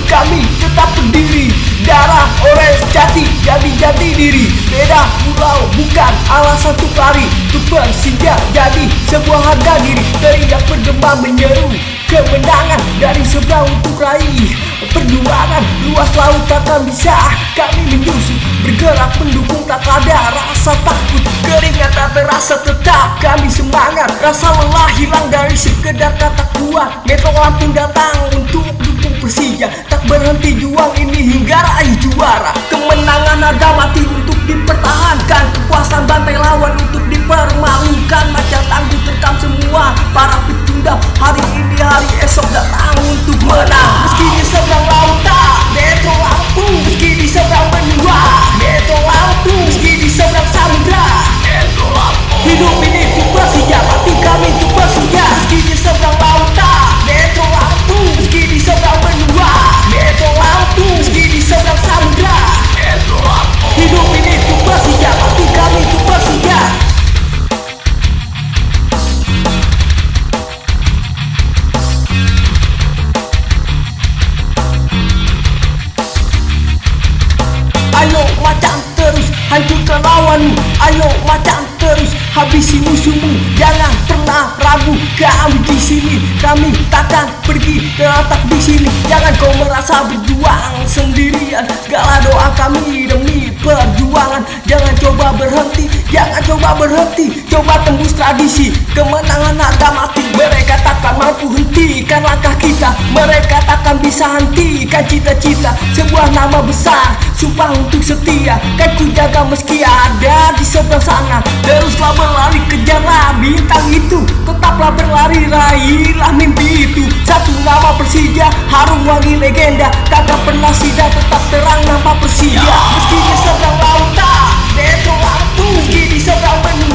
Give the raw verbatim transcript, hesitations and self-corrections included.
kami tetap berdiri. Darah orange jati, jadi jati diri. Beda pulau bukan alasan untuk lari. Untuk Persija jadi sebuah harga diri. Teriak bergema menyeru kemenangan dari seberang untuk raih perjuangan. Luas laut takkan bisa kami menyusup, bergerak mendukung tak ada rasa takut. Keringat tak terasa tetap kami semangat. Rasa lelah hilang dari sekedar kata kuat. Metro Lampung datang untuk dukung Persija, tak berhenti juang ini hingga raih juara. Kemenangan harga mati untuk dipertahankan, kepuasan bantai lawan untuk dipermalukan. Macam tangguh terkam semua para pecundang. Hari ini hari esok datang untuk menang. Meski di seberang lautan Metro Lampung, meski di seberang benua Metro Lampung, meski di seberang samudra Metro Lampung. Hidup ini untuk Persija, mati kami untuk Persija. Meski di seberang lautan Metro Lampung, meski di seberang benua Metro Lampung, meski di seberang samudra Metro Lampung. Hidup ini untuk Persija, mati kami untuk Persija. Ayo macam terus hancurkan lawanmu. Ayo macam terus habisi musuhmu. Jangan pernah ragu, kami di sini. Kami takkan pergi tetap di sini. Jangan kau merasa berjuang sendirian. Segala doa kami demi perjuangan. Jangan coba berhenti, jangan coba berhenti. Coba tembus tradisi kemenangan harga mati. Mereka takkan mampu hentikan langkah kita. Mereka takkan bisa hentikan cita-cita. Sebuah nama besar, sumpah untuk setia, kan ku jaga meski ada di sebelah sana. Teruslah berlari, kejarlah bintang itu. Tetaplah berlari, raihlah mimpi itu. Satu nama Persija, harum wangi legenda. Kagak pernah sida, tetap terang nama Persija. Meski di seberang lautan Metro Lampung, meski di seberang benua